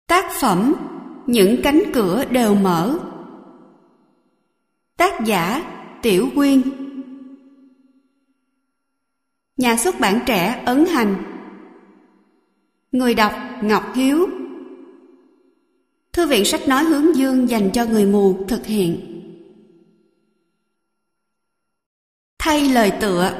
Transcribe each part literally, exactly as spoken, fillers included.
Tác phẩm Những cánh cửa đều mở. Tác giả Tiểu Quyên. Nhà xuất bản Trẻ Ấn Hành. Người đọc Ngọc Hiếu. Thư viện sách nói Hướng Dương dành cho người mù thực hiện. Thay lời tựa.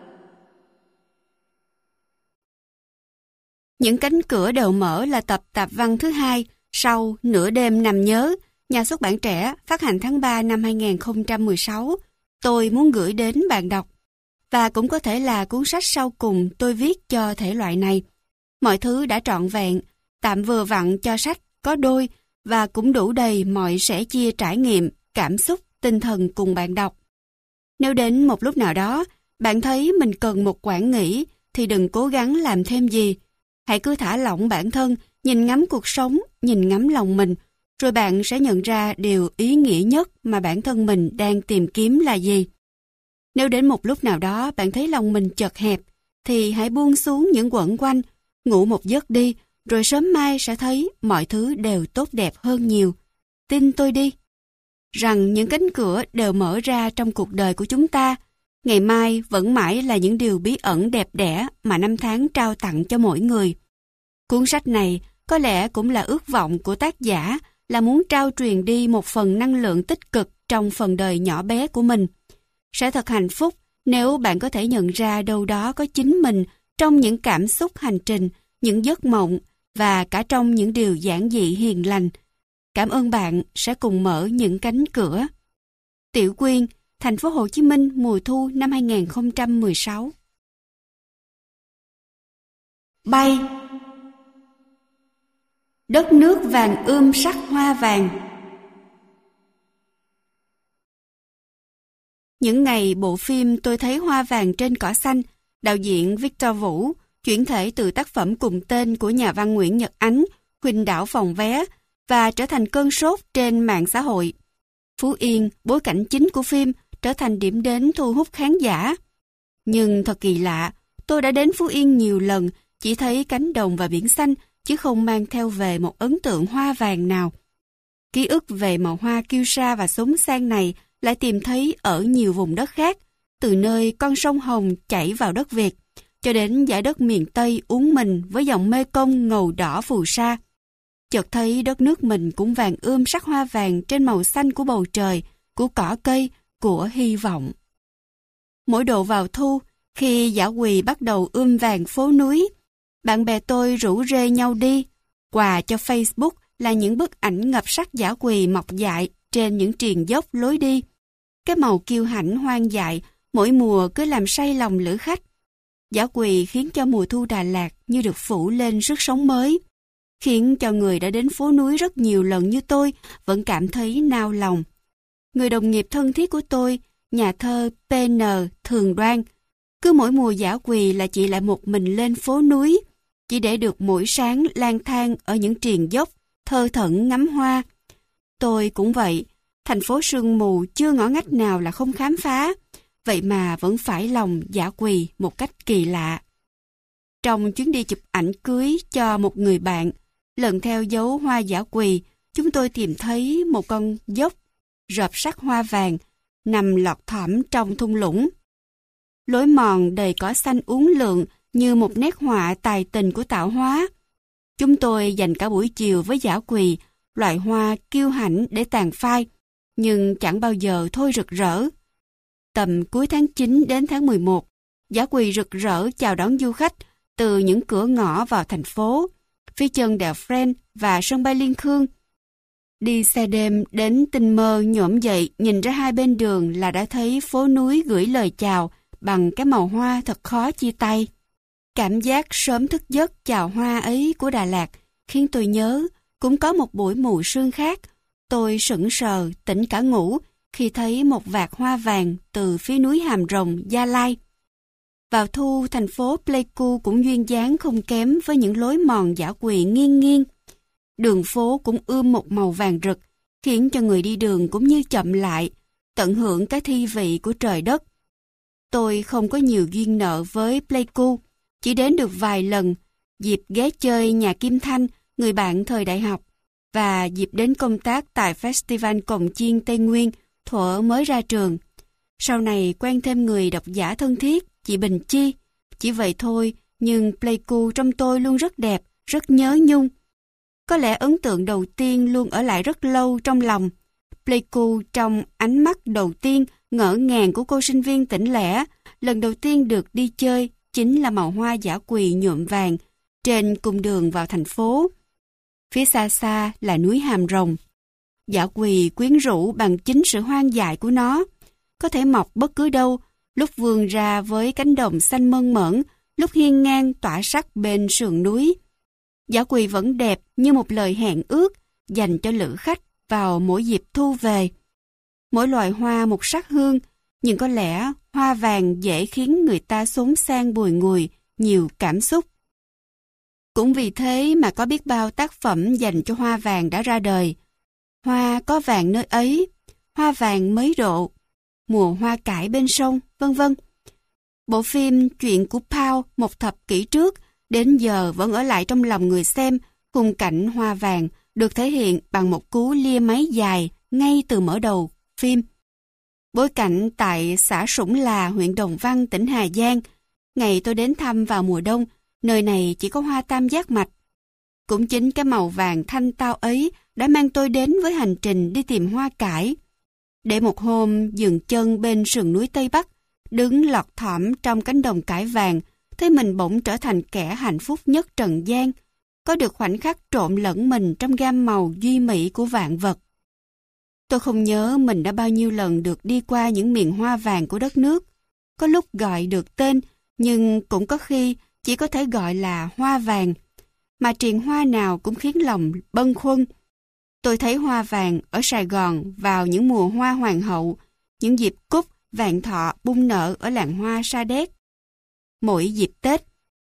Những cánh cửa đều mở là tập tạp văn thứ hai sau Nửa đêm nằm nhớ, nhà xuất bản Trẻ, phát hành tháng ba năm hai nghìn không trăm mười sáu. Tôi muốn gửi đến bạn đọc. Và cũng có thể là cuốn sách sau cùng tôi viết cho thể loại này. Mọi thứ đã trọn vẹn, tạm vừa vặn cho sách có đôi và cũng đủ đầy mọi sẻ chia trải nghiệm, cảm xúc, tinh thần cùng bạn đọc. Nếu đến một lúc nào đó, bạn thấy mình cần một quãng nghỉ thì đừng cố gắng làm thêm gì. Hãy cứ thả lỏng bản thân, nhìn ngắm cuộc sống, nhìn ngắm lòng mình, rồi bạn sẽ nhận ra điều ý nghĩa nhất mà bản thân mình đang tìm kiếm là gì. Nếu đến một lúc nào đó bạn thấy lòng mình chật hẹp, thì hãy buông xuống những quẩn quanh, ngủ một giấc đi, rồi sớm mai sẽ thấy mọi thứ đều tốt đẹp hơn nhiều. Tin tôi đi, rằng những cánh cửa đều mở ra trong cuộc đời của chúng ta. Ngày mai vẫn mãi là những điều bí ẩn đẹp đẽ mà năm tháng trao tặng cho mỗi người. Cuốn sách này có lẽ cũng là ước vọng của tác giả, là muốn trao truyền đi một phần năng lượng tích cực trong phần đời nhỏ bé của mình. Sẽ thật hạnh phúc nếu bạn có thể nhận ra đâu đó có chính mình trong những cảm xúc hành trình, những giấc mộng và cả trong những điều giản dị hiền lành. Cảm ơn bạn sẽ cùng mở những cánh cửa. Tiểu Quyên, Thành phố Hồ Chí Minh, mùa thu năm hai nghìn không trăm mười sáu. Bay. Đất nước vàng ươm sắc hoa vàng. Những ngày bộ phim Tôi thấy hoa vàng trên cỏ xanh, đạo diễn Victor Vũ, chuyển thể từ tác phẩm cùng tên của nhà văn Nguyễn Nhật Ánh, Huỳnh Đảo Phòng Vé, và trở thành cơn sốt trên mạng xã hội. Phú Yên, bối cảnh chính của phim, trở thành điểm đến thu hút khán giả. Nhưng thật kỳ lạ, tôi đã đến Phú Yên nhiều lần, chỉ thấy cánh đồng và biển xanh, chứ không mang theo về một ấn tượng hoa vàng nào. Ký ức về màu hoa kiêu sa và xốn sang này lại tìm thấy ở nhiều vùng đất khác, từ nơi con sông Hồng chảy vào đất Việt, cho đến dải đất miền Tây uốn mình với dòng Mê Công ngầu đỏ phù sa. Chợt thấy đất nước mình cũng vàng ươm sắc hoa vàng trên màu xanh của bầu trời, của cỏ cây, của hy vọng. Mỗi độ vào thu, khi dã quỳ bắt đầu ươm vàng phố núi, bạn bè tôi rủ rê nhau đi. Quà cho Facebook là những bức ảnh ngập sắc dã quỳ mọc dại trên những triền dốc lối đi. Cái màu kiêu hãnh hoang dại mỗi mùa cứ làm say lòng lữ khách. Dã quỳ khiến cho mùa thu Đà Lạt như được phủ lên sức sống mới, khiến cho người đã đến phố núi rất nhiều lần như tôi vẫn cảm thấy nao lòng. Người đồng nghiệp thân thiết của tôi, nhà thơ pê en Thường Đoan, cứ mỗi mùa dã quỳ là chị lại một mình lên phố núi, chỉ để được mỗi sáng lang thang ở những triền dốc, thơ thẩn ngắm hoa. Tôi cũng vậy, thành phố sương mù chưa ngõ ngách nào là không khám phá, vậy mà vẫn phải lòng dã quỳ một cách kỳ lạ. Trong chuyến đi chụp ảnh cưới cho một người bạn, lần theo dấu hoa dã quỳ, chúng tôi tìm thấy một con dốc rợp sắc hoa vàng nằm lọt thỏm trong thung lũng. Lối mòn đầy cỏ xanh uốn lượn như một nét họa tài tình của tạo hóa. Chúng tôi dành cả buổi chiều với dã quỳ, loại hoa kiêu hãnh để tàn phai, nhưng chẳng bao giờ thôi rực rỡ. Tầm cuối tháng chín đến tháng mười một, dã quỳ rực rỡ chào đón du khách từ những cửa ngõ vào thành phố, phía chân đèo Friend và sân bay Liên Khương. Đi xe đêm đến tinh mơ nhổm dậy, nhìn ra hai bên đường là đã thấy phố núi gửi lời chào bằng cái màu hoa thật khó chia tay. Cảm giác sớm thức giấc chào hoa ấy của Đà Lạt khiến tôi nhớ cũng có một buổi mù sương khác. Tôi sững sờ, tỉnh cả ngủ khi thấy một vạt hoa vàng từ phía núi Hàm Rồng, Gia Lai. Vào thu, thành phố Pleiku cũng duyên dáng không kém với những lối mòn dã quỳ nghiêng nghiêng. Đường phố cũng ươm một màu vàng rực, khiến cho người đi đường cũng như chậm lại, tận hưởng cái thi vị của trời đất. Tôi không có nhiều duyên nợ với Pleiku, chỉ đến được vài lần. Dịp ghé chơi nhà Kim Thanh, người bạn thời đại học, và dịp đến công tác tại Festival Cồng Chiên Tây Nguyên thuở mới ra trường. Sau này quen thêm người độc giả thân thiết, chị Bình Chi. Chỉ vậy thôi, nhưng Pleiku trong tôi luôn rất đẹp, rất nhớ nhung. Có lẽ ấn tượng đầu tiên luôn ở lại rất lâu trong lòng. Pleiku trong ánh mắt đầu tiên ngỡ ngàng của cô sinh viên tỉnh lẻ, lần đầu tiên được đi chơi chính là màu hoa dã quỳ nhuộm vàng trên cung đường vào thành phố. Phía xa xa là núi Hàm Rồng. Dã quỳ quyến rũ bằng chính sự hoang dại của nó. Có thể mọc bất cứ đâu, lúc vươn ra với cánh đồng xanh mơn mởn, lúc hiên ngang tỏa sắc bên sườn núi. Dã quỳ vẫn đẹp như một lời hẹn ước dành cho lữ khách vào mỗi dịp thu về. Mỗi loài hoa một sắc hương, nhưng có lẽ hoa vàng dễ khiến người ta xốn sang bùi ngùi, nhiều cảm xúc. Cũng vì thế mà có biết bao tác phẩm dành cho hoa vàng đã ra đời. Hoa có vàng nơi ấy, hoa vàng mấy độ, mùa hoa cải bên sông, vân vân. Bộ phim Chuyện của Paul một thập kỷ trước đến giờ vẫn ở lại trong lòng người xem. Khung cảnh hoa vàng được thể hiện bằng một cú lia máy dài ngay từ mở đầu phim. Bối cảnh tại xã Sủng Là, huyện Đồng Văn, tỉnh Hà Giang. Ngày tôi đến thăm vào mùa đông, nơi này chỉ có hoa tam giác mạch. Cũng chính cái màu vàng thanh tao ấy đã mang tôi đến với hành trình đi tìm hoa cải. Để một hôm dừng chân bên sườn núi Tây Bắc, đứng lọt thỏm trong cánh đồng cải vàng, thấy mình bỗng trở thành kẻ hạnh phúc nhất trần gian, có được khoảnh khắc trộn lẫn mình trong gam màu duy mỹ của vạn vật. Tôi không nhớ mình đã bao nhiêu lần được đi qua những miền hoa vàng của đất nước. Có lúc gọi được tên, nhưng cũng có khi chỉ có thể gọi là hoa vàng. Mà triền hoa nào cũng khiến lòng bâng khuâng. Tôi thấy hoa vàng ở Sài Gòn vào những mùa hoa hoàng hậu, những dịp cúc, vạn thọ bung nở ở làng hoa Sa Đéc. Mỗi dịp Tết.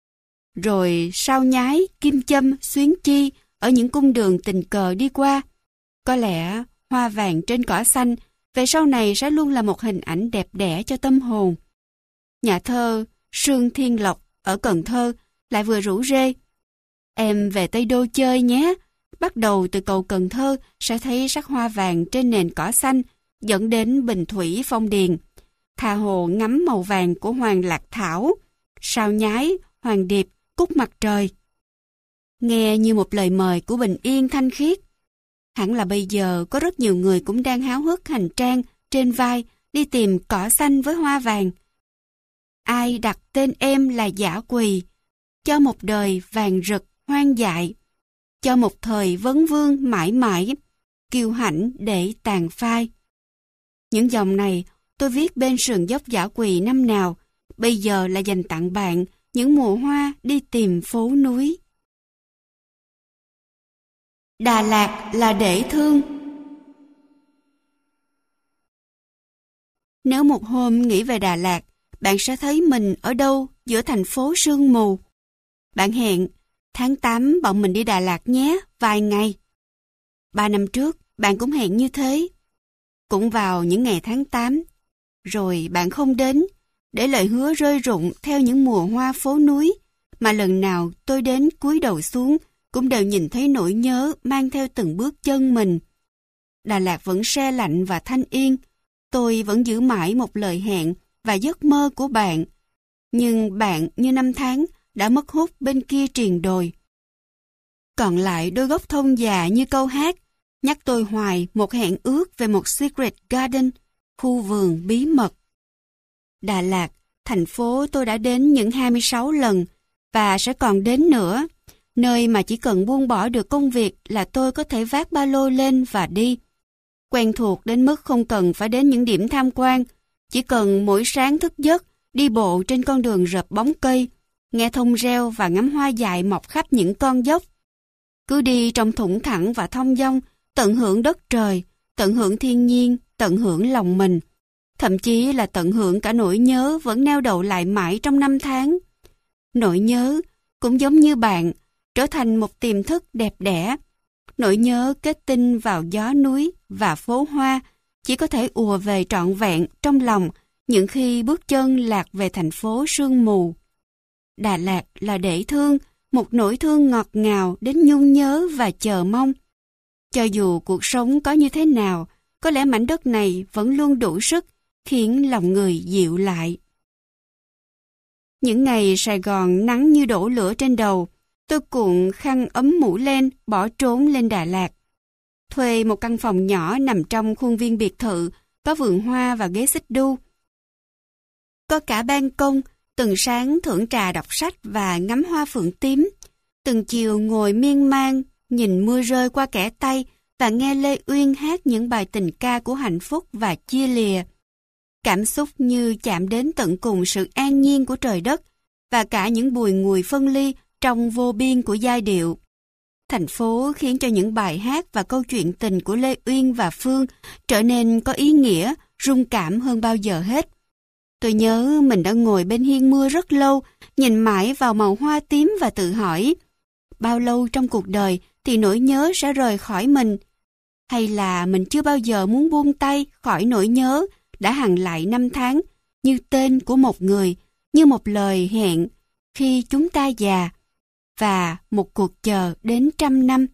Rồi sao nhái, kim châm, xuyến chi ở những cung đường tình cờ đi qua. Có lẽ hoa vàng trên cỏ xanh về sau này sẽ luôn là một hình ảnh đẹp đẽ cho tâm hồn. Nhà thơ Sương Thiên Lộc ở Cần Thơ lại vừa rủ rê: em về Tây Đô chơi nhé. Bắt đầu từ cầu Cần Thơ sẽ thấy sắc hoa vàng trên nền cỏ xanh, dẫn đến Bình Thủy, Phong Điền. Tha hồ ngắm màu vàng của hoàng lạc thảo, sao nhái, hoàng điệp, cúc mặt trời. Nghe như một lời mời của bình yên thanh khiết. Hẳn là bây giờ có rất nhiều người cũng đang háo hức hành trang trên vai đi tìm cỏ xanh với hoa vàng. Ai đặt tên em là dã quỳ, cho một đời vàng rực hoang dại, cho một thời vấn vương mãi mãi, kiêu hãnh để tàn phai. Những dòng này tôi viết bên sườn dốc dã quỳ năm nào, bây giờ là dành tặng bạn những mùa hoa đi tìm phố núi. Đà Lạt là để thương. Nếu một hôm nghĩ về Đà Lạt, bạn sẽ thấy mình ở đâu giữa thành phố sương mù. Bạn hẹn, tháng tám bọn mình đi Đà Lạt nhé, vài ngày. Ba năm trước, bạn cũng hẹn như thế. Cũng vào những ngày tháng tám. Rồi bạn không đến, để lời hứa rơi rụng theo những mùa hoa phố núi, mà lần nào tôi đến cúi đầu xuống, cũng đều nhìn thấy nỗi nhớ mang theo từng bước chân mình. Đà Lạt vẫn se lạnh và thanh yên. Tôi vẫn giữ mãi một lời hẹn và giấc mơ của bạn. Nhưng bạn như năm tháng đã mất hút bên kia triền đồi. Còn lại đôi gốc thông già như câu hát, nhắc tôi hoài một hẹn ước về một secret garden, khu vườn bí mật. Đà Lạt, thành phố tôi đã đến những hai mươi sáu lần và sẽ còn đến nữa, nơi mà chỉ cần buông bỏ được công việc là tôi có thể vác ba lô lên và đi. Quen thuộc đến mức không cần phải đến những điểm tham quan, chỉ cần mỗi sáng thức giấc, đi bộ trên con đường rợp bóng cây, nghe thông reo và ngắm hoa dại mọc khắp những con dốc. Cứ đi trong thủng thẳng và thong dong, tận hưởng đất trời, tận hưởng thiên nhiên, tận hưởng lòng mình. Thậm chí là tận hưởng cả nỗi nhớ vẫn neo đậu lại mãi trong năm tháng. Nỗi nhớ cũng giống như bạn, trở thành một tiềm thức đẹp đẽ. Nỗi nhớ kết tinh vào gió núi và phố hoa, chỉ có thể ùa về trọn vẹn trong lòng những khi bước chân lạc về thành phố sương mù. Đà Lạt là để thương, một nỗi thương ngọt ngào đến nhung nhớ và chờ mong. Cho dù cuộc sống có như thế nào, có lẽ mảnh đất này vẫn luôn đủ sức khiến lòng người dịu lại. Những ngày Sài Gòn nắng như đổ lửa trên đầu, tôi cuộn khăn ấm mũ lên, bỏ trốn lên Đà Lạt. Thuê một căn phòng nhỏ nằm trong khuôn viên biệt thự, có vườn hoa và ghế xích đu. Có cả ban công, từng sáng thưởng trà đọc sách và ngắm hoa phượng tím. Từng chiều ngồi miên man, nhìn mưa rơi qua kẽ tay và nghe Lê Uyên hát những bài tình ca của hạnh phúc và chia lìa. Cảm xúc như chạm đến tận cùng sự an nhiên của trời đất và cả những bùi ngùi phân ly trong vô biên của giai điệu. Thành phố khiến cho những bài hát và câu chuyện tình của Lê Uyên và Phương trở nên có ý nghĩa, rung cảm hơn bao giờ hết. Tôi nhớ mình đã ngồi bên hiên mưa rất lâu, nhìn mãi vào màu hoa tím và tự hỏi, bao lâu trong cuộc đời thì nỗi nhớ sẽ rời khỏi mình? Hay là mình chưa bao giờ muốn buông tay khỏi nỗi nhớ đã hằn lại năm tháng, như tên của một người, như một lời hẹn khi chúng ta già, và một cuộc chờ đến trăm năm.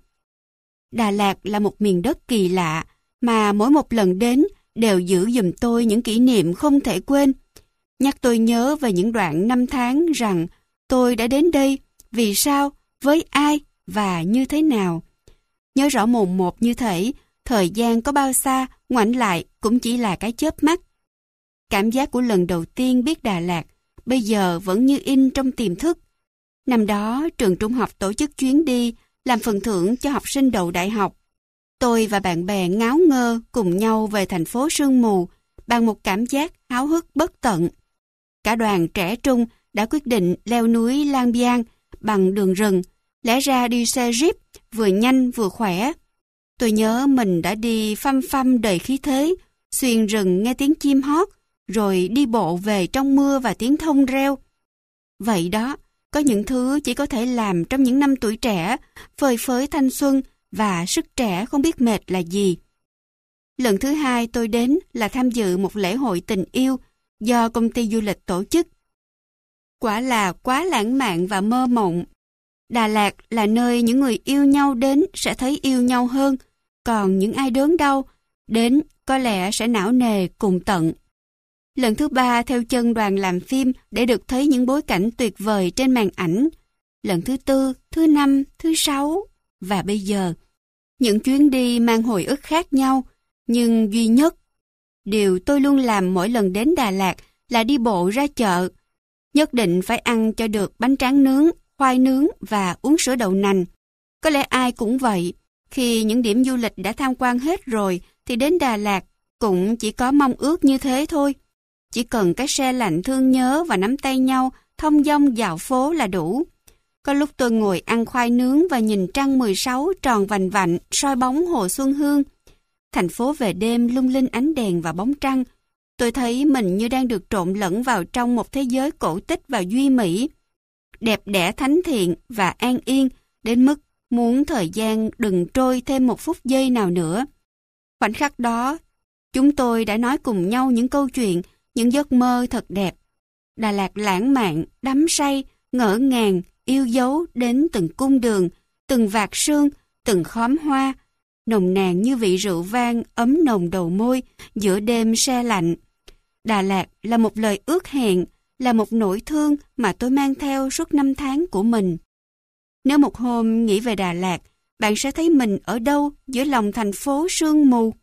Đà Lạt là một miền đất kỳ lạ, mà mỗi một lần đến đều giữ giùm tôi những kỷ niệm không thể quên. Nhắc tôi nhớ về những đoạn năm tháng rằng tôi đã đến đây, vì sao, với ai và như thế nào. Nhớ rõ mồn một như thể, thời gian có bao xa, ngoảnh lại cũng chỉ là cái chớp mắt. Cảm giác của lần đầu tiên biết Đà Lạt, bây giờ vẫn như in trong tiềm thức. Năm đó, trường trung học tổ chức chuyến đi, làm phần thưởng cho học sinh đậu đại học. Tôi và bạn bè ngáo ngơ cùng nhau về thành phố sương mù, bằng một cảm giác háo hức bất tận. Cả đoàn trẻ trung đã quyết định leo núi Lang Biang bằng đường rừng, lẽ ra đi xe jeep vừa nhanh vừa khỏe. Tôi nhớ mình đã đi phăm phăm đầy khí thế, xuyên rừng nghe tiếng chim hót, rồi đi bộ về trong mưa và tiếng thông reo. Vậy đó, có những thứ chỉ có thể làm trong những năm tuổi trẻ, phơi phới thanh xuân và sức trẻ không biết mệt là gì. Lần thứ hai tôi đến là tham dự một lễ hội tình yêu do công ty du lịch tổ chức. Quả là quá lãng mạn và mơ mộng. Đà Lạt là nơi những người yêu nhau đến sẽ thấy yêu nhau hơn, còn những ai đớn đau đến có lẽ sẽ não nề cùng tận. Lần thứ ba theo chân đoàn làm phim để được thấy những bối cảnh tuyệt vời trên màn ảnh. Lần thứ tư, thứ năm, thứ sáu và bây giờ. Những chuyến đi mang hồi ức khác nhau, nhưng duy nhất. Điều tôi luôn làm mỗi lần đến Đà Lạt là đi bộ ra chợ. Nhất định phải ăn cho được bánh tráng nướng, khoai nướng và uống sữa đậu nành. Có lẽ ai cũng vậy. Khi những điểm du lịch đã tham quan hết rồi thì đến Đà Lạt cũng chỉ có mong ước như thế thôi. Chỉ cần cái xe lạnh thương nhớ và nắm tay nhau thông dong dạo phố là đủ. Có lúc tôi ngồi ăn khoai nướng và nhìn trăng mười sáu tròn vành vạnh soi bóng hồ Xuân Hương. Thành phố về đêm lung linh ánh đèn và bóng trăng. Tôi thấy mình như đang được trộn lẫn vào trong một thế giới cổ tích và duy mỹ. Đẹp đẽ thánh thiện và an yên đến mức muốn thời gian đừng trôi thêm một phút giây nào nữa. Khoảnh khắc đó, chúng tôi đã nói cùng nhau những câu chuyện, những giấc mơ thật đẹp. Đà Lạt lãng mạn, đắm say, ngỡ ngàng, yêu dấu đến từng cung đường, từng vạt sương, từng khóm hoa, nồng nàn như vị rượu vang ấm nồng đầu môi giữa đêm se lạnh. Đà Lạt là một lời ước hẹn, là một nỗi thương mà tôi mang theo suốt năm tháng của mình. Nếu một hôm nghĩ về Đà Lạt, bạn sẽ thấy mình ở đâu giữa lòng thành phố sương mù?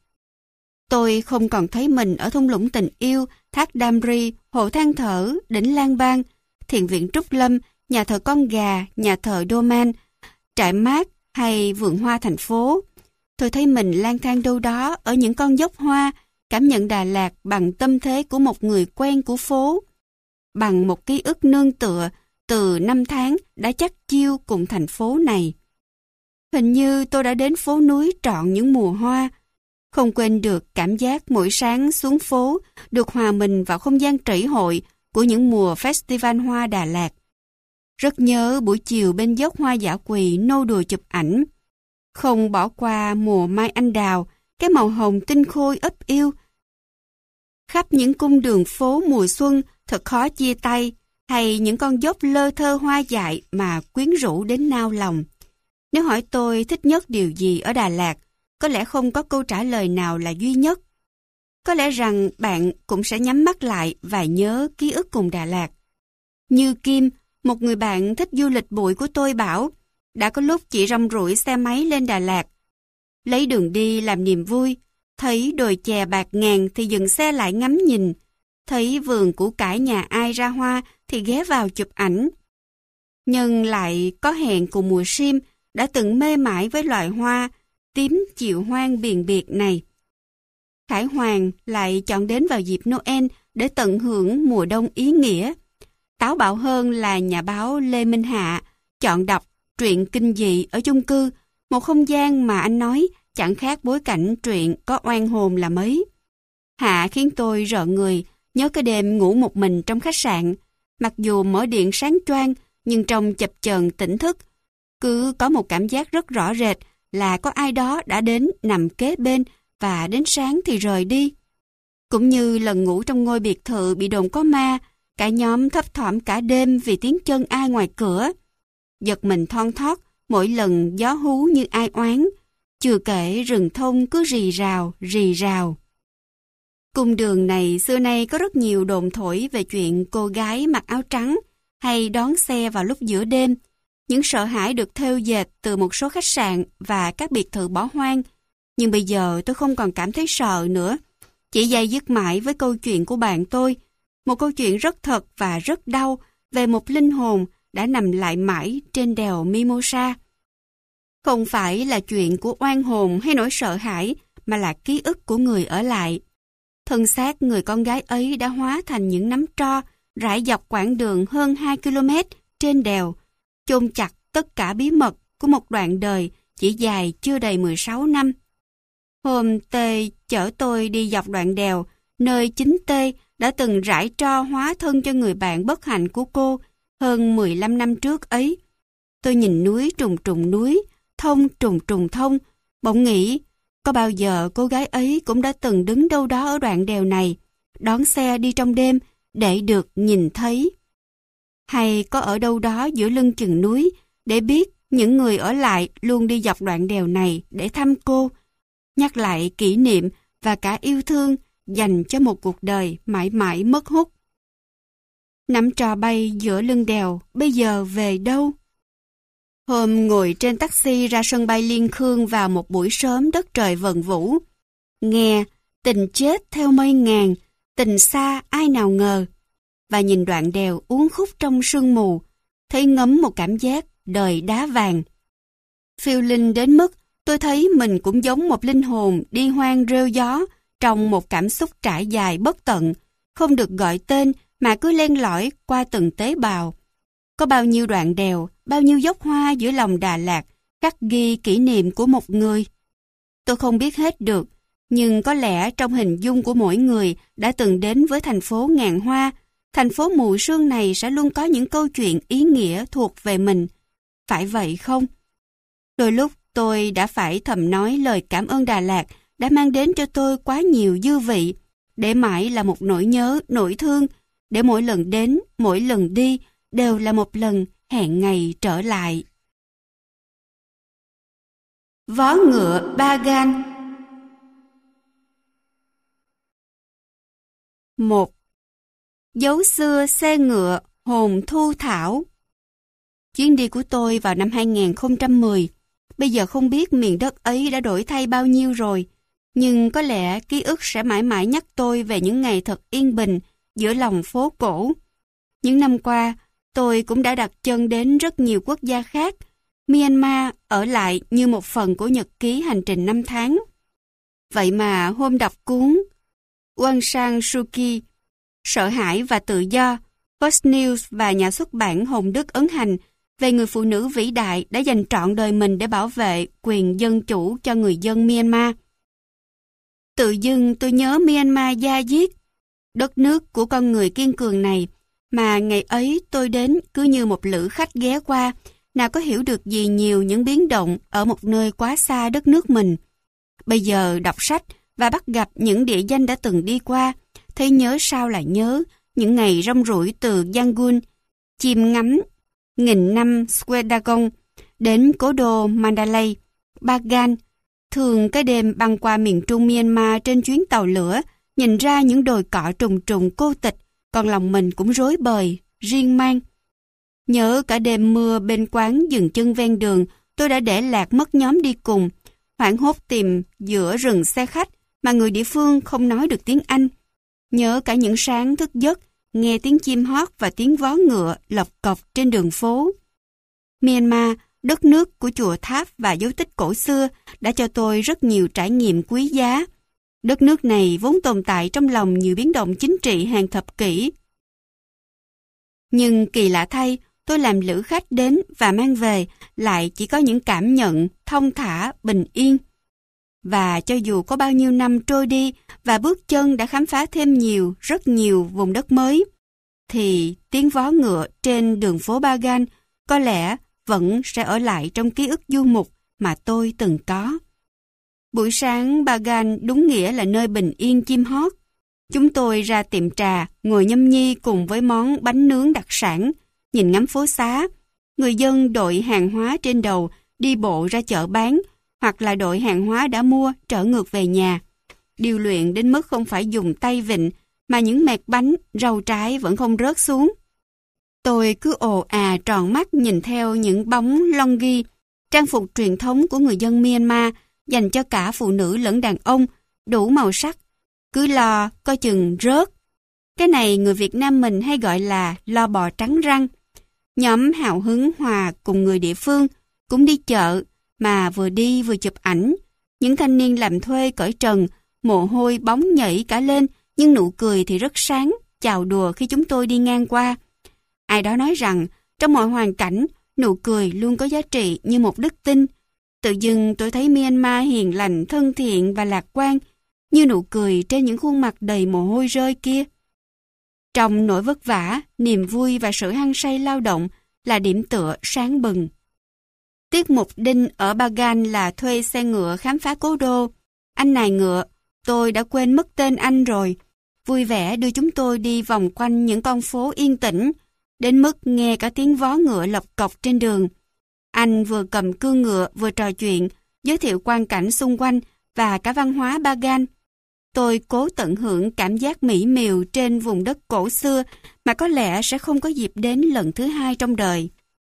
Tôi không còn thấy mình ở thung lũng tình yêu, thác Đam Ri, hồ Than Thở, đỉnh Lang Bang, thiền viện Trúc Lâm, nhà thờ Con Gà, nhà thờ Đô Man, trại mát hay vườn hoa thành phố. Tôi thấy mình lang thang đâu đó ở những con dốc hoa, cảm nhận Đà Lạt bằng tâm thế của một người quen của phố, bằng một ký ức nương tựa từ năm tháng đã chắc chiêu cùng thành phố này. Hình như tôi đã đến phố núi trọn những mùa hoa, không quên được cảm giác mỗi sáng xuống phố được hòa mình vào không gian trẩy hội của những mùa festival hoa Đà Lạt. Rất nhớ buổi chiều bên dốc hoa dã quỳ nô đùa chụp ảnh. Không bỏ qua mùa mai anh đào, cái màu hồng tinh khôi ấp yêu. Khắp những cung đường phố mùa xuân thật khó chia tay, hay những con dốc lơ thơ hoa dại mà quyến rũ đến nao lòng. Nếu hỏi tôi thích nhất điều gì ở Đà Lạt, có lẽ không có câu trả lời nào là duy nhất. Có lẽ rằng bạn cũng sẽ nhắm mắt lại và nhớ ký ức cùng Đà Lạt. Như Kim, một người bạn thích du lịch bụi của tôi bảo, đã có lúc chị rong ruổi xe máy lên Đà Lạt, lấy đường đi làm niềm vui, thấy đồi chè bạc ngàn thì dừng xe lại ngắm nhìn, thấy vườn củ cải nhà ai ra hoa thì ghé vào chụp ảnh. Nhưng lại có hẹn cùng mùa sim, đã từng mê mải với loài hoa tím chiều hoang biền biệt này. Khải Hoàng lại chọn đến vào dịp Noel để tận hưởng mùa đông ý nghĩa. Táo bạo hơn là nhà báo Lê Minh Hạ chọn đọc truyện kinh dị ở chung cư, một không gian mà anh nói chẳng khác bối cảnh truyện có oan hồn là mấy. Hạ khiến tôi rợn người, nhớ cái đêm ngủ một mình trong khách sạn, mặc dù mở điện sáng choang nhưng trong chập chờn tỉnh thức, cứ có một cảm giác rất rõ rệt là có ai đó đã đến nằm kế bên và đến sáng thì rời đi. Cũng như lần ngủ trong ngôi biệt thự bị đồn có ma, cả nhóm thấp thỏm cả đêm vì tiếng chân ai ngoài cửa. Giật mình thon thót mỗi lần gió hú như ai oán, chưa kể rừng thông cứ rì rào, rì rào. Cung đường này xưa nay có rất nhiều đồn thổi về chuyện cô gái mặc áo trắng hay đón xe vào lúc giữa đêm. Những sợ hãi được thêu dệt từ một số khách sạn và các biệt thự bỏ hoang. Nhưng bây giờ tôi không còn cảm thấy sợ nữa. Chỉ dây dứt mãi với câu chuyện của bạn tôi. Một câu chuyện rất thật và rất đau về một linh hồn đã nằm lại mãi trên đèo Mimosa. Không phải là chuyện của oan hồn hay nỗi sợ hãi, mà là ký ức của người ở lại. Thân xác người con gái ấy đã hóa thành những nắm tro rải dọc quãng đường hơn hai ki lô mét trên đèo, chôn chặt tất cả bí mật của một đoạn đời chỉ dài chưa đầy mười sáu năm. Hôm Tê chở tôi đi dọc đoạn đèo, nơi chính Tê đã từng rải tro hóa thân cho người bạn bất hạnh của cô hơn mười lăm năm trước ấy. Tôi nhìn núi trùng trùng núi, thông trùng trùng thông, bỗng nghĩ có bao giờ cô gái ấy cũng đã từng đứng đâu đó ở đoạn đèo này, đón xe đi trong đêm để được nhìn thấy. Hay có ở đâu đó giữa lưng chừng núi để biết những người ở lại luôn đi dọc đoạn đèo này để thăm cô, nhắc lại kỷ niệm và cả yêu thương dành cho một cuộc đời mãi mãi mất hút. Nắm trò bay giữa lưng đèo, bây giờ về đâu? Hôm ngồi trên taxi ra sân bay Liên Khương vào một buổi sớm đất trời vần vũ. Nghe, tình chết theo mây ngàn, tình xa ai nào ngờ. Và nhìn đoạn đèo uốn khúc trong sương mù, thấy ngấm một cảm giác đời đá vàng. Phiêu linh đến mức tôi thấy mình cũng giống một linh hồn đi hoang rêu gió trong một cảm xúc trải dài bất tận, không được gọi tên mà cứ len lỏi qua từng tế bào. Có bao nhiêu đoạn đèo, bao nhiêu dốc hoa giữa lòng Đà Lạt khắc ghi kỷ niệm của một người. Tôi không biết hết được, nhưng có lẽ trong hình dung của mỗi người đã từng đến với thành phố ngàn hoa, thành phố mù sương này sẽ luôn có những câu chuyện ý nghĩa thuộc về mình. Phải vậy không? Đôi lúc tôi đã phải thầm nói lời cảm ơn Đà Lạt đã mang đến cho tôi quá nhiều dư vị, để mãi là một nỗi nhớ, nỗi thương, để mỗi lần đến, mỗi lần đi đều là một lần hẹn ngày trở lại. Vó ngựa Ba Gan. một. Dấu xưa xe ngựa hồn thu thảo. Chuyến đi của tôi vào năm hai nghìn không trăm mười. Bây giờ không biết miền đất ấy đã đổi thay bao nhiêu rồi, nhưng có lẽ ký ức sẽ mãi mãi nhắc tôi về những ngày thật yên bình giữa lòng phố cổ. Những năm qua, tôi cũng đã đặt chân đến rất nhiều quốc gia khác. Myanmar ở lại như một phần của nhật ký hành trình năm tháng. Vậy mà hôm đọc cuốn Aung San Suu Kyi, Sợ hãi và tự do, Fox News và nhà xuất bản Hồng Đức ấn hành về người phụ nữ vĩ đại đã dành trọn đời mình để bảo vệ quyền dân chủ cho người dân Myanmar. Tự dưng tôi nhớ Myanmar da diết, đất nước của con người kiên cường này, mà ngày ấy tôi đến cứ như một lữ khách ghé qua, nào có hiểu được gì nhiều những biến động ở một nơi quá xa đất nước mình. Bây giờ đọc sách và bắt gặp những địa danh đã từng đi qua, thấy nhớ sao lại nhớ những ngày rong ruổi từ Yangon, chiêm ngắm nghìn năm Square đến cố đô Mandalay, Bagan. Thường cái đêm băng qua miền trung Myanmar trên chuyến tàu lửa, nhìn ra những đồi cỏ trùng trùng cô tịch, còn lòng mình cũng rối bời, riêng mang. Nhớ cả đêm mưa bên quán dừng chân ven đường, tôi đã để lạc mất nhóm đi cùng, hoảng hốt tìm giữa rừng xe khách mà người địa phương không nói được tiếng Anh. Nhớ cả những sáng thức giấc, nghe tiếng chim hót và tiếng vó ngựa lộc cộc trên đường phố. Myanmar, đất nước của chùa tháp và dấu tích cổ xưa, đã cho tôi rất nhiều trải nghiệm quý giá. Đất nước này vốn tồn tại trong lòng nhiều biến động chính trị hàng thập kỷ. Nhưng kỳ lạ thay, tôi làm lữ khách đến và mang về lại chỉ có những cảm nhận thong thả, bình yên. Và cho dù có bao nhiêu năm trôi đi và bước chân đã khám phá thêm nhiều, rất nhiều vùng đất mới, thì tiếng vó ngựa trên đường phố Bagan có lẽ vẫn sẽ ở lại trong ký ức du mục mà tôi từng có. Buổi sáng Bagan đúng nghĩa là nơi bình yên chim hót. Chúng tôi ra tiệm trà, ngồi nhâm nhi cùng với món bánh nướng đặc sản, nhìn ngắm phố xá. Người dân đội hàng hóa trên đầu đi bộ ra chợ bán, hoặc là đội hàng hóa đã mua trở ngược về nhà. Điều luyện đến mức không phải dùng tay vịn, mà những mẹt bánh, rau trái vẫn không rớt xuống. Tôi cứ ồ à tròn mắt nhìn theo những bóng longi, trang phục truyền thống của người dân Myanmar, dành cho cả phụ nữ lẫn đàn ông, đủ màu sắc. Cứ lo, coi chừng rớt. Cái này người Việt Nam mình hay gọi là lo bò trắng răng. Nhóm hào hứng hòa cùng người địa phương cũng đi chợ, mà vừa đi vừa chụp ảnh. Những thanh niên làm thuê cởi trần, mồ hôi bóng nhảy cả lên, nhưng nụ cười thì rất sáng, chào đùa khi chúng tôi đi ngang qua. Ai đó nói rằng, trong mọi hoàn cảnh, nụ cười luôn có giá trị như một đức tin. Tự dưng tôi thấy Myanmar hiền lành, thân thiện và lạc quan, như nụ cười trên những khuôn mặt đầy mồ hôi rơi kia. Trong nỗi vất vả, niềm vui và sự hăng say lao động là điểm tựa sáng bừng. Tiết mục đinh ở Bagan là thuê xe ngựa khám phá cố đô. Anh nài ngựa, tôi đã quên mất tên anh rồi. Vui vẻ đưa chúng tôi đi vòng quanh những con phố yên tĩnh, đến mức nghe cả tiếng vó ngựa lộc cộc trên đường. Anh vừa cầm cương ngựa vừa trò chuyện, giới thiệu quang cảnh xung quanh và cả văn hóa Bagan. Tôi cố tận hưởng cảm giác mỹ miều trên vùng đất cổ xưa mà có lẽ sẽ không có dịp đến lần thứ hai trong đời.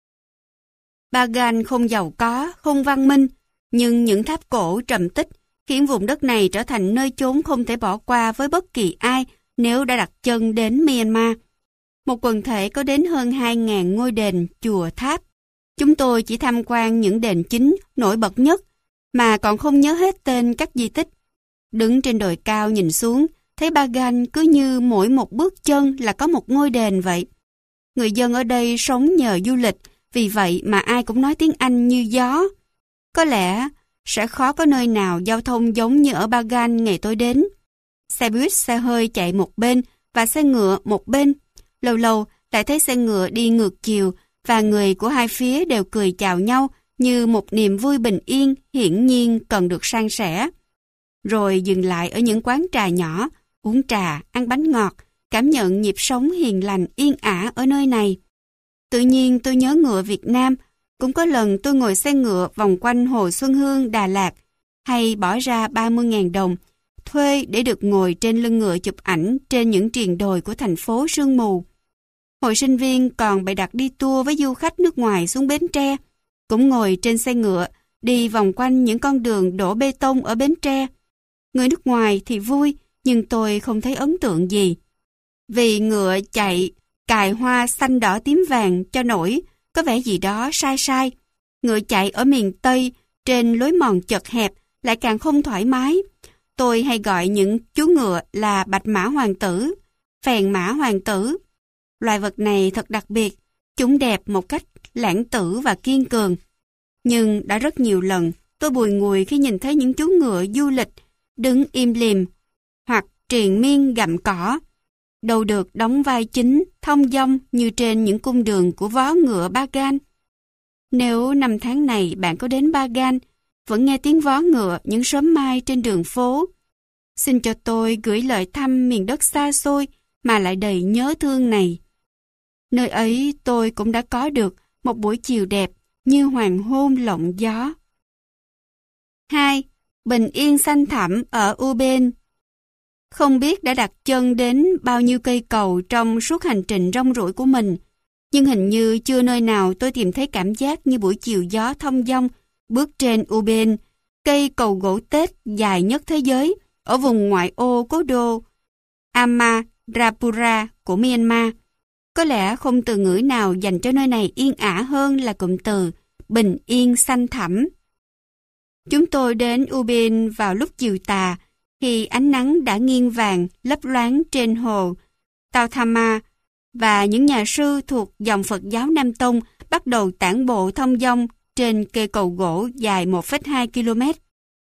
Bagan không giàu có, không văn minh, nhưng những tháp cổ trầm tích khiến vùng đất này trở thành nơi chốn không thể bỏ qua với bất kỳ ai nếu đã đặt chân đến Myanmar. Một quần thể có đến hơn hai nghìn ngôi đền, chùa, tháp. Chúng tôi chỉ tham quan những đền chính nổi bật nhất, mà còn không nhớ hết tên các di tích. Đứng trên đồi cao nhìn xuống, thấy Bagan cứ như mỗi một bước chân là có một ngôi đền vậy. Người dân ở đây sống nhờ du lịch, vì vậy mà ai cũng nói tiếng Anh như gió. Có lẽ sẽ khó có nơi nào giao thông giống như ở Bagan ngày tôi đến. Xe buýt, xe hơi chạy một bên và xe ngựa một bên. Lâu lâu lại thấy xe ngựa đi ngược chiều và người của hai phía đều cười chào nhau như một niềm vui bình yên hiển nhiên cần được san sẻ. Rồi dừng lại ở những quán trà nhỏ, uống trà, ăn bánh ngọt, cảm nhận nhịp sống hiền lành yên ả ở nơi này. Tự nhiên tôi nhớ ngựa Việt Nam. Cũng có lần tôi ngồi xe ngựa vòng quanh Hồ Xuân Hương, Đà Lạt, hay bỏ ra ba mươi nghìn đồng, thuê để được ngồi trên lưng ngựa chụp ảnh trên những triền đồi của thành phố sương mù. Hồi sinh viên còn bày đặt đi tour với du khách nước ngoài xuống Bến Tre, cũng ngồi trên xe ngựa, đi vòng quanh những con đường đổ bê tông ở Bến Tre. Người nước ngoài thì vui, nhưng tôi không thấy ấn tượng gì. Vì ngựa chạy, cài hoa xanh đỏ tím vàng cho nổi, có vẻ gì đó sai sai. Ngựa chạy ở miền Tây, trên lối mòn chật hẹp, lại càng không thoải mái. Tôi hay gọi những chú ngựa là bạch mã hoàng tử, phèn mã hoàng tử. Loài vật này thật đặc biệt, chúng đẹp một cách lãng tử và kiên cường. Nhưng đã rất nhiều lần, tôi bùi ngùi khi nhìn thấy những chú ngựa du lịch, đứng im lìm, hoặc triền miên gặm cỏ. Đâu được đóng vai chính, thong dong như trên những cung đường của vó ngựa Bagan. Nếu năm tháng này bạn có đến Bagan, vẫn nghe tiếng vó ngựa những sớm mai trên đường phố, xin cho tôi gửi lời thăm miền đất xa xôi mà lại đầy nhớ thương này. Nơi ấy tôi cũng đã có được một buổi chiều đẹp như hoàng hôn lộng gió. hai. Bình yên xanh thẳm ở Uben. Không biết đã đặt chân đến bao nhiêu cây cầu trong suốt hành trình rong ruổi của mình, nhưng hình như chưa nơi nào tôi tìm thấy cảm giác như buổi chiều gió thông dong bước trên Uben, cây cầu gỗ Tết dài nhất thế giới ở vùng ngoại ô cố đô Amarapura của Myanmar. Có lẽ không từ ngữ nào dành cho nơi này yên ả hơn là cụm từ bình yên xanh thẳm. Chúng tôi đến Uben vào lúc chiều tà, khi ánh nắng đã nghiêng vàng lấp loáng trên hồ Tautama và những nhà sư thuộc dòng Phật giáo Nam Tông bắt đầu tản bộ thông dong trên cây cầu gỗ dài một phẩy hai ki lô mét.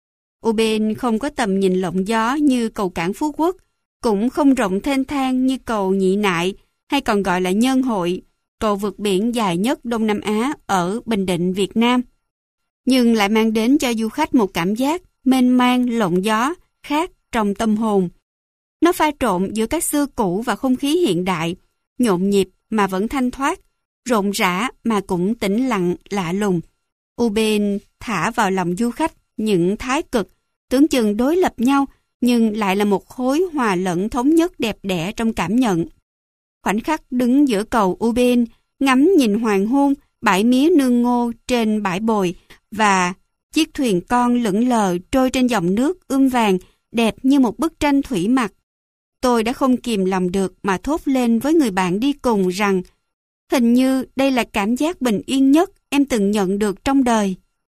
Uben không có tầm nhìn lộng gió như cầu cảng Phú Quốc, cũng không rộng thênh thang như cầu Nhị Nại hay còn gọi là Nhân Hội, cầu vượt biển dài nhất Đông Nam Á ở Bình Định, Việt Nam. Nhưng lại mang đến cho du khách một cảm giác mênh mang lộng gió khác trong tâm hồn. Nó pha trộn giữa các xưa cũ và không khí hiện đại, nhộn nhịp mà vẫn thanh thoát, rộn rã mà cũng tĩnh lặng lạ lùng. Uben thả vào lòng du khách những thái cực, tưởng chừng đối lập nhau, nhưng lại là một khối hòa lẫn thống nhất đẹp đẽ trong cảm nhận. Khoảnh khắc đứng giữa cầu Uben, ngắm nhìn hoàng hôn, bãi mía nương ngô trên bãi bồi và chiếc thuyền con lững lờ trôi trên dòng nước ươm vàng, đẹp như một bức tranh thủy mặc. Tôi đã không kìm lòng được mà thốt lên với người bạn đi cùng rằng hình như đây là cảm giác bình yên nhất em từng nhận được trong đời.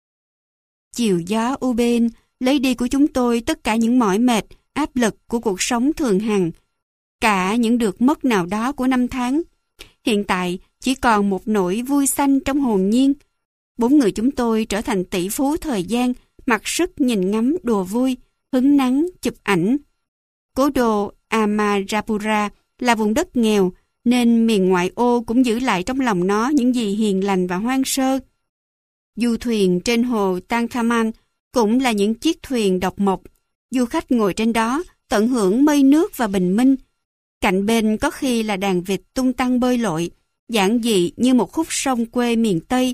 Chiều gió Uben lấy đi của chúng tôi tất cả những mỏi mệt, áp lực của cuộc sống thường hằng, cả những được mất nào đó của năm tháng. Hiện tại chỉ còn một nỗi vui xanh trong hồn nhiên. Bốn người chúng tôi trở thành tỷ phú thời gian, mặc sức nhìn ngắm đùa vui, hứng nắng, chụp ảnh. Cố đô Amarapura là vùng đất nghèo, nên miền ngoại ô cũng giữ lại trong lòng nó những gì hiền lành và hoang sơ. Du thuyền trên hồ Tangthaman cũng là những chiếc thuyền độc mộc. Du khách ngồi trên đó, tận hưởng mây nước và bình minh. Cạnh bên có khi là đàn vịt tung tăng bơi lội, giản dị như một khúc sông quê miền Tây.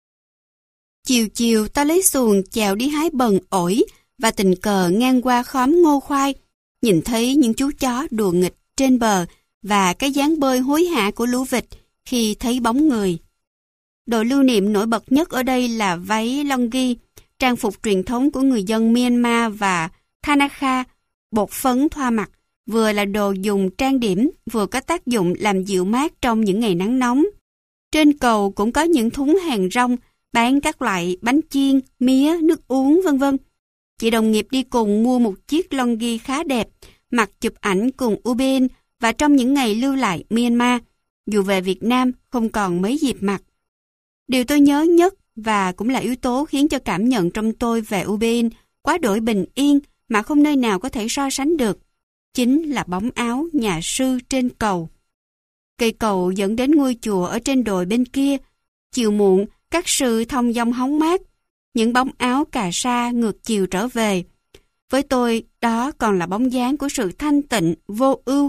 Chiều chiều ta lấy xuồng chèo đi hái bần ổi và tình cờ ngang qua khóm ngô khoai, nhìn thấy những chú chó đùa nghịch trên bờ và cái dáng bơi hối hả của lũ vịt khi thấy bóng người. Đồ lưu niệm nổi bật nhất ở đây là váy longi, trang phục truyền thống của người dân Myanmar, và thanakha, bột phấn thoa mặt, vừa là đồ dùng trang điểm, vừa có tác dụng làm dịu mát trong những ngày nắng nóng. Trên cầu cũng có những thúng hàng rong bán các loại bánh chiên, mía, nước uống vân vân. Chị đồng nghiệp đi cùng mua một chiếc longi khá đẹp, mặc chụp ảnh cùng Uben và trong những ngày lưu lại Myanmar, dù về Việt Nam không còn mấy dịp mặc. Điều tôi nhớ nhất và cũng là yếu tố khiến cho cảm nhận trong tôi về Uben quá đổi bình yên mà không nơi nào có thể so sánh được, chính là bóng áo nhà sư trên cầu. Cây cầu dẫn đến ngôi chùa ở trên đồi bên kia. Chiều muộn, các sư thông dong hóng mát, những bóng áo cà sa ngược chiều trở về. Với tôi, đó còn là bóng dáng của sự thanh tịnh, vô ưu.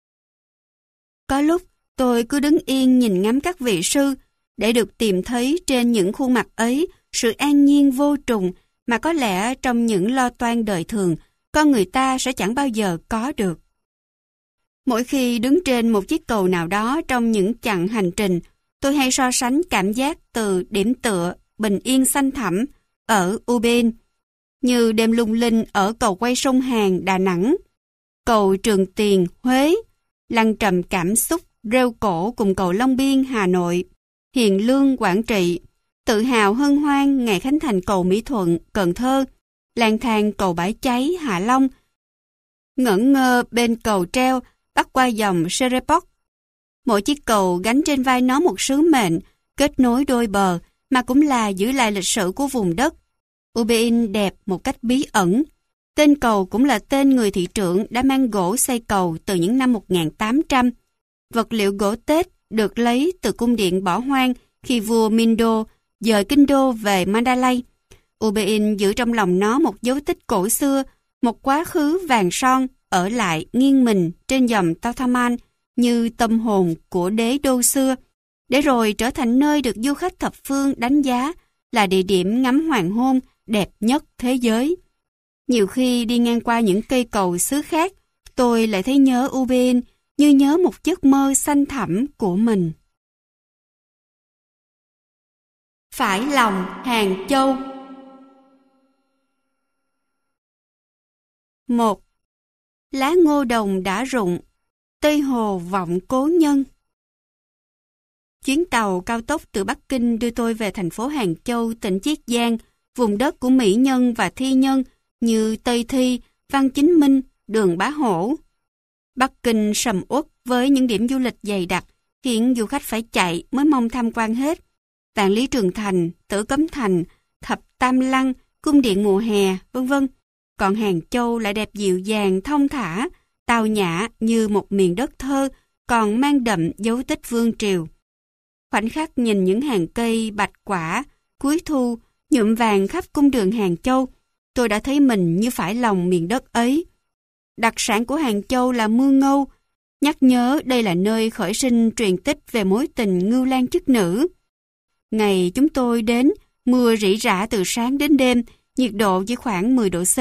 Có lúc, tôi cứ đứng yên nhìn ngắm các vị sư, để được tìm thấy trên những khuôn mặt ấy sự an nhiên vô trùng mà có lẽ trong những lo toan đời thường, con người ta sẽ chẳng bao giờ có được. Mỗi khi đứng trên một chiếc cầu nào đó trong những chặng hành trình, tôi hay so sánh cảm giác từ điểm tựa bình yên xanh thẳm ở Uben, như đêm lung linh ở cầu quay sông Hàn, Đà Nẵng, cầu Trường Tiền, Huế, lăng trầm cảm xúc, rêu cổ cùng cầu Long Biên, Hà Nội, Hiền Lương, Quảng Trị, tự hào hân hoan ngày khánh thành cầu Mỹ Thuận, Cần Thơ, lang thang cầu Bãi Cháy, Hạ Long, ngẩn ngơ bên cầu treo bắc qua dòng Serepok. Mỗi chiếc cầu gánh trên vai nó một sứ mệnh, kết nối đôi bờ, mà cũng là giữ lại lịch sử của vùng đất. Uben đẹp một cách bí ẩn. Tên cầu cũng là tên người thị trưởng đã mang gỗ xây cầu từ những năm một nghìn tám trăm. Vật liệu gỗ Tết được lấy từ cung điện bỏ hoang khi vua Mindo dời kinh đô về Mandalay. Uben giữ trong lòng nó một dấu tích cổ xưa, một quá khứ vàng son ở lại nghiêng mình trên dòng Tauthaman như tâm hồn của đế đô xưa, để rồi trở thành nơi được du khách thập phương đánh giá là địa điểm ngắm hoàng hôn đẹp nhất thế giới. Nhiều khi đi ngang qua những cây cầu xứ khác, tôi lại thấy nhớ Ubin như nhớ một giấc mơ xanh thẳm của mình. Phải lòng Hàng Châu. Một. Lá ngô đồng đã rụng, Tây Hồ vọng cố nhân. Chuyến tàu cao tốc từ Bắc Kinh đưa tôi về thành phố Hàng Châu, tỉnh Chiết Giang, vùng đất của mỹ nhân và thi nhân như Tây Thi, Văn Chính Minh, Đường Bá Hổ. Bắc Kinh sầm uất với những điểm du lịch dày đặc, khiến du khách phải chạy mới mong tham quan hết. Vạn Lý Trường Thành, Tử Cấm Thành, Thập Tam Lăng, Cung điện mùa hè, vân vân. Còn Hàng Châu lại đẹp dịu dàng, thông thả, tao nhã như một miền đất thơ, còn mang đậm dấu tích vương triều. Khoảnh khắc nhìn những hàng cây bạch quả, cuối thu, nhuộm vàng khắp cung đường Hàng Châu, tôi đã thấy mình như phải lòng miền đất ấy. Đặc sản của Hàng Châu là mương ngâu, nhắc nhớ đây là nơi khởi sinh truyền tích về mối tình ngưu lang chức nữ. Ngày chúng tôi đến, mưa rỉ rả từ sáng đến đêm, nhiệt độ chỉ khoảng mười độ C.